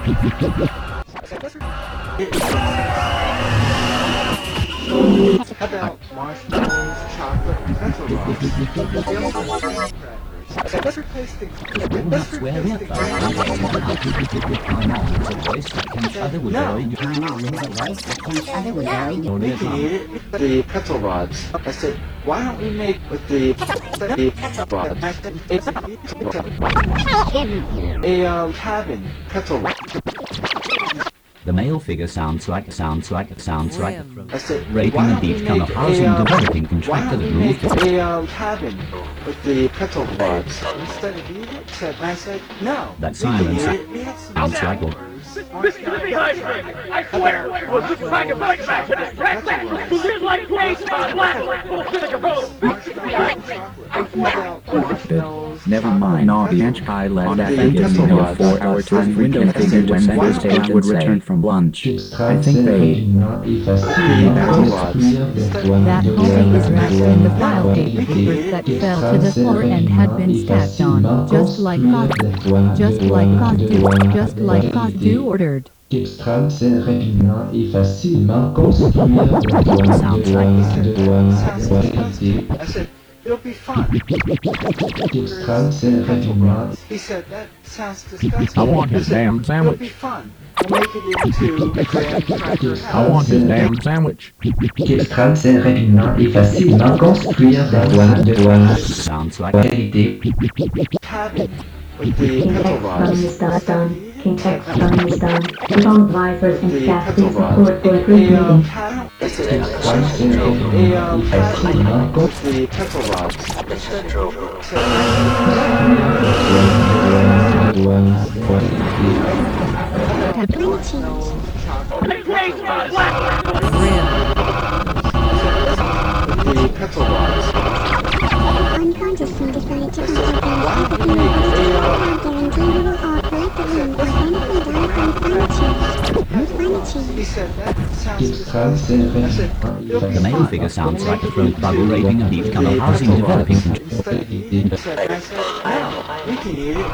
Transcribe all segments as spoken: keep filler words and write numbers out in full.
How about marshmallows, chocolate, and pretzel rods? They also have graham crackers. Let's replace the. Let's replace the graham We can eat it with the pretzel rods. I said, why don't we make with the the pretzel rods? A um, cabin pretzel rod. The male figure sounds like, sounds like, sounds like I said, raping a beach kind of housing developing contractor that moved to a um, cabin with the pretzel rods instead of eating it. Said, I said, no. That silence sounds like a This is behind me! I swear! Well, this is like a bike back to this rat back! Well, there's like place on black! Well, finish a road! Never mind, all the inch high left that fantasy in a four-hour time window figured when Center Stage would return from lunch. I think they... That copy is wrapped in the file papers that fell to the floor and had been stacked on, just like God, just like God do, just like God do ordered. Extrême, c'est répugnant et facilement construire de douane de douane I said, it'll be fun. Extrême, c'est répugnant. He said, that sounds disgusting. I want his damn sandwich. It'll be fun. We'll make it into a graham cracker house. I want his damn sandwich. Extrême, c'est répugnant et facilement construire de douane de douane sounds like qualité. Cabin with the pretzel rods. King Tex from is done. Long visors and staff please support for improved reading. Extrême, c'est répugnant et facilement construire the pretzel rods. de douane qualité. The pretzel rods. Unconsciously decided to contact them guarantee we will all collectively and organically die from climate change. Climate change. He said, that sounds Extrême, c'est répugnant et the male figure sounds like a throat bubble raping a beach kind of housing developing contractor. I said, no, we can eat it.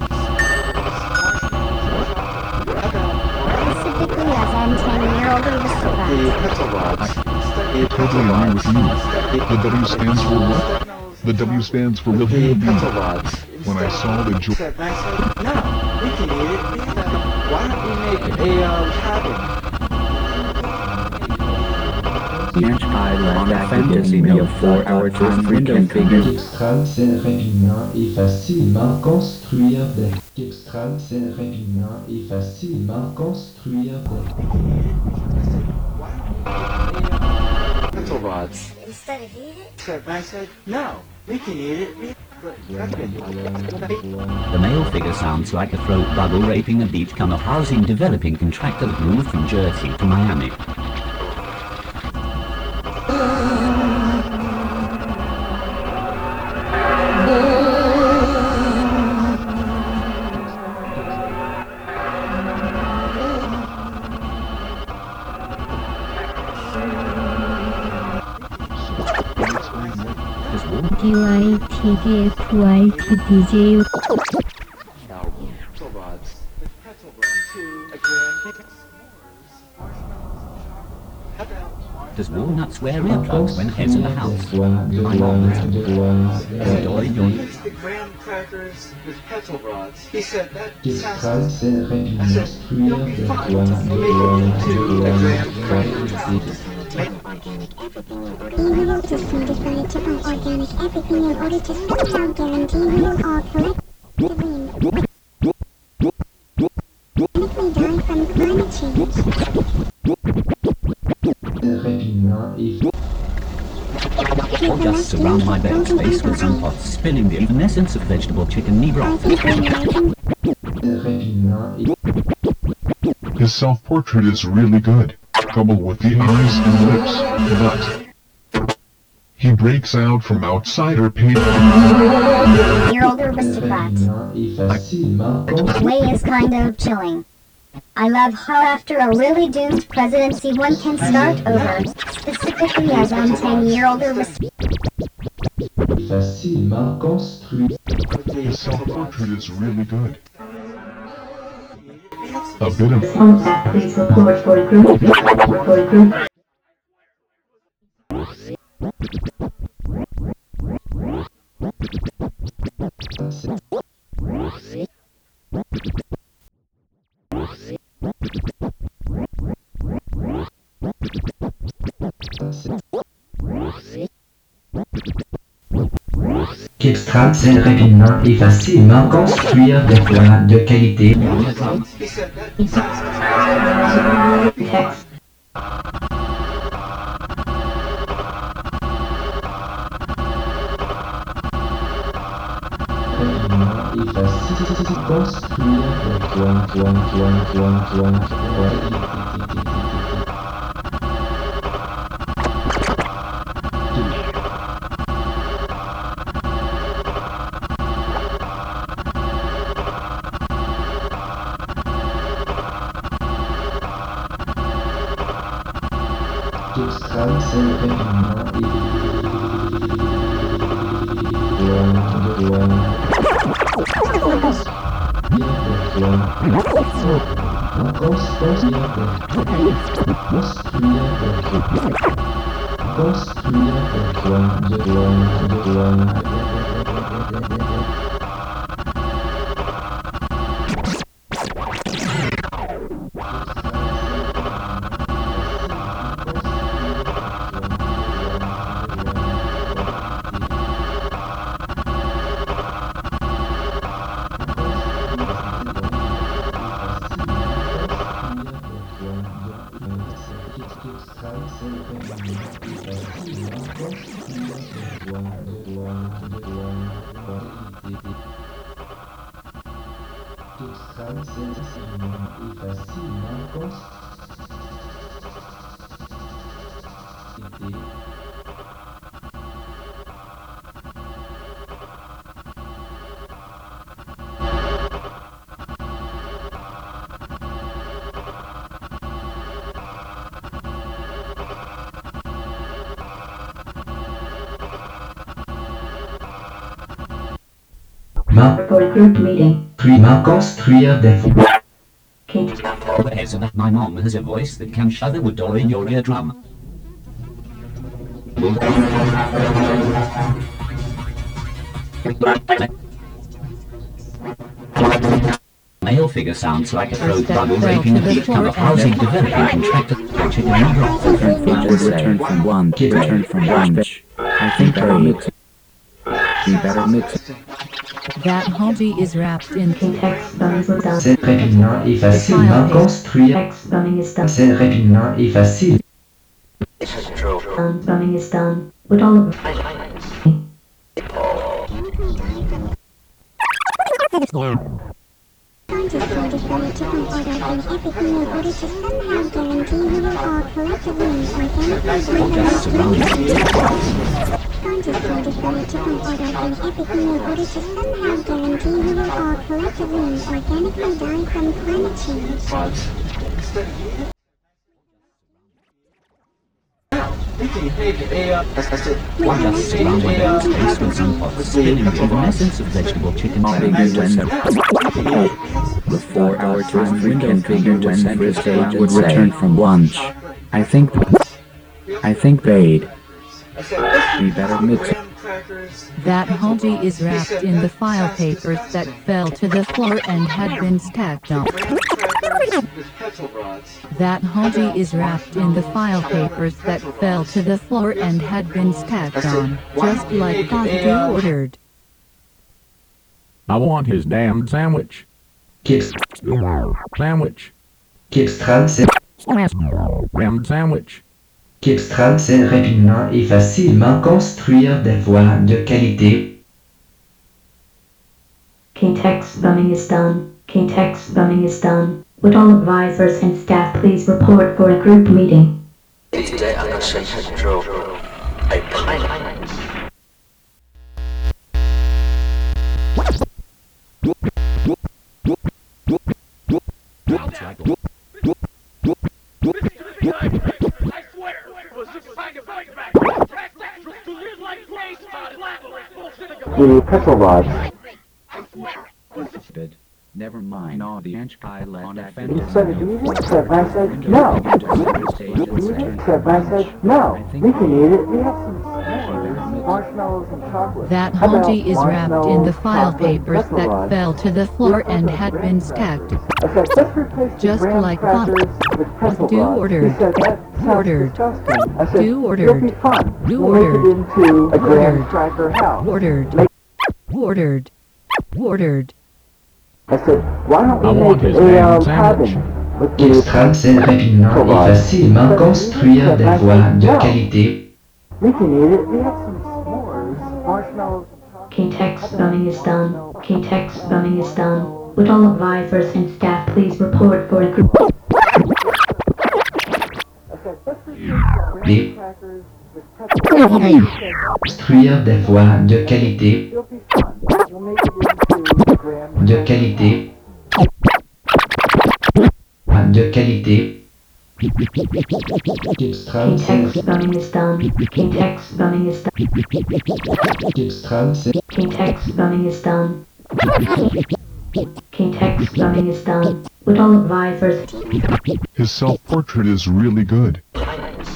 Specifically as I'm ten-year-old aristocrat. The pretzel rods. Totally agree with you. The W stands for what? The W stands for The Wilhelm pretzel rods. When I saw the jo- I said, no, we can eat it. Why don't we make a um, cabin? The inch high left that fantasy in a four-hour time window figured Extrême, c'est répugnant et facilement construire des. Extrême, c'est répugnant et facilement construire des. Pretzel rods. Instead of eat it? Said, I said, no, we can eat it. The male figure sounds like a throat bubble raping a beach kind of housing developing contractor that moved from Jersey to Miami. D Y T G F Y T D J Pretzel rods. Pretzel rods. To a grand How about Does Walnuts wear earplugs when heads in the house? Douane de douane de douane Mix the graham crackers with pretzel rods. He said, that Extrême, sounds c'est répugnant construire de douane de douane de douane qualité. We will just decided to buy organic everything in order to support our guarantee we will all collectively and organically die from climate change. Or just surround my bare space with some pots spilling the evanescence of vegetable chicken knee broth. His self-portrait is really good. Trouble with the eyes and lips, but he breaks out from outsider pain. You're older aristocrats. The way is kind of chilling. I love how after a really doomed presidency one can start over, specifically as I'm ten-year-old aristocrat. His self-portrait is really good. A bit of On staff, please report for group. For group. Kipstrad sait rapidement et facilement construire des voies de qualité. He said that. Text. Rapidement et facilement construire des voies, voies, voies, voies, voies, voies. Kipstrad sait rapidement et For group meeting. construire des voies. Kate. There's that my mom has a voice that can shove a wood door in your eardrum. Male figure sounds like a throat bubble raping a beachcomber housing developing contractor. Chicken number. Would return from lunch. Return from lunch. I think better mix it. We better mix it. That Haji is wrapped in Text bumming is done. C'est rapidement et facilement construire. Text bumming is done. C'est rapidement et facile. Done. Bumming is done. With all of Scientists told us that a chicken order an epic meal in order to somehow guarantee we will all collectively organically breed. Scientists told us that a chicken order an epic meal in order to somehow guarantee we will all collectively organically die from climate change. One just surrounded by space with some pots spinning the evanescence of vegetable chicken Figure when the the four-hour time window figure when center stage would return from lunch. I think I think they'd. We better mix it. That Haji is wrapped in the file papers that fell to the floor and had been stacked on. That Haji is wrapped in the file papers that fell to the floor and had been stacked on, just like Kazu ordered. I want his damn sandwich. Kips. Sandwich. Kipstrad sait. Damn sandwich. Kipstrad sait rapidement et facilement construire des voies de qualité. K-Tex bumming is done. K-Tex bumming is done. Would all advisors and staff please report for a group meeting? Today Anderson drove a pineapple. I swear, it was just trying to fight back. To live like Grace on bullshit. The petrol rod. Never mind all the French guy on a fence. Instead of eat it, Seb, I said no. Eat it, Seb, I said no. We can eat it. We have some s'mores, marshmallows and chocolate. That How about Honji is wrapped in the marshmallows, file chocolate, and papers pretzel that rods? fell to the floor and had been stacked. I said, let's replace the Just graham like crackers Pop. with pretzel Do rods. ordered. He said, that sounds Ordered. disgusting. I said, Do it'll ordered. be fun. Do we'll ordered. make it into a graham Ordered. cracker house. Ordered. Make- Ordered. Ordered. I said, why don't I we want make his a damn um, sandwich. cabin with the Extrême, c'est rapidement et facilement construire des voies de qualité. We can eat it. We have some s'mores, marshmallows and chocolate. K-Tech spelling is done. K-Tech spelling is done. Would all advisors and staff please report for a group? I said, let's replace the Les- graham crackers with pretzel rods. Construire des voies de qualité. It'll be fun. We'll make it into a graham De qualité. De qualité. Extrême, K-Tech c'est spelling is done. K-Tech spelling is done. extrême, c'est K-Tech spelling is done. K-Tech spelling is done. Would all advisors His self-portrait is really good. pineapple.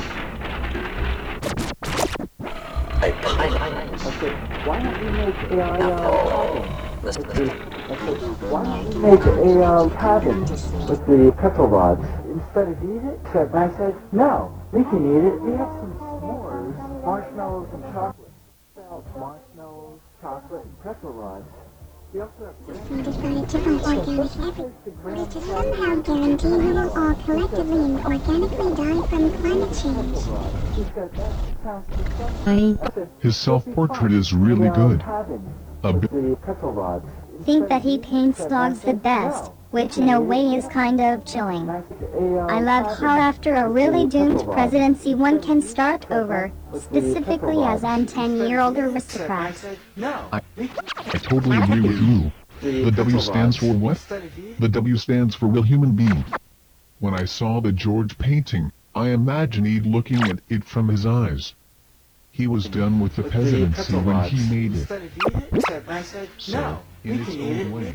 A pineapple. I said, why don't we make a uh, Oh, listen, listen. I said, why don't we make a uh, cabin with the pretzel rods? Instead of eat it, Seb, I said, no, we can eat it. We have some s'mores, marshmallows and chocolate. About marshmallows, chocolate, and pretzel rods. We also have We decided to find organic everything. But to somehow guarantee we will all collectively and organically die from climate change. He said, that sounds disgusting. I said, His self-portrait is really good. cabin A with bit. the pretzel rods. Think that he paints dogs the best, which in a way is kind of chilling. I love how after a really doomed presidency one can start over, specifically as an ten-year-old aristocrat. I totally agree with you. The W stands for what? The W stands for real human being. When I saw the George painting, I imagined looking at it from his eyes. He was done with the presidency when he made it. So, in its own way,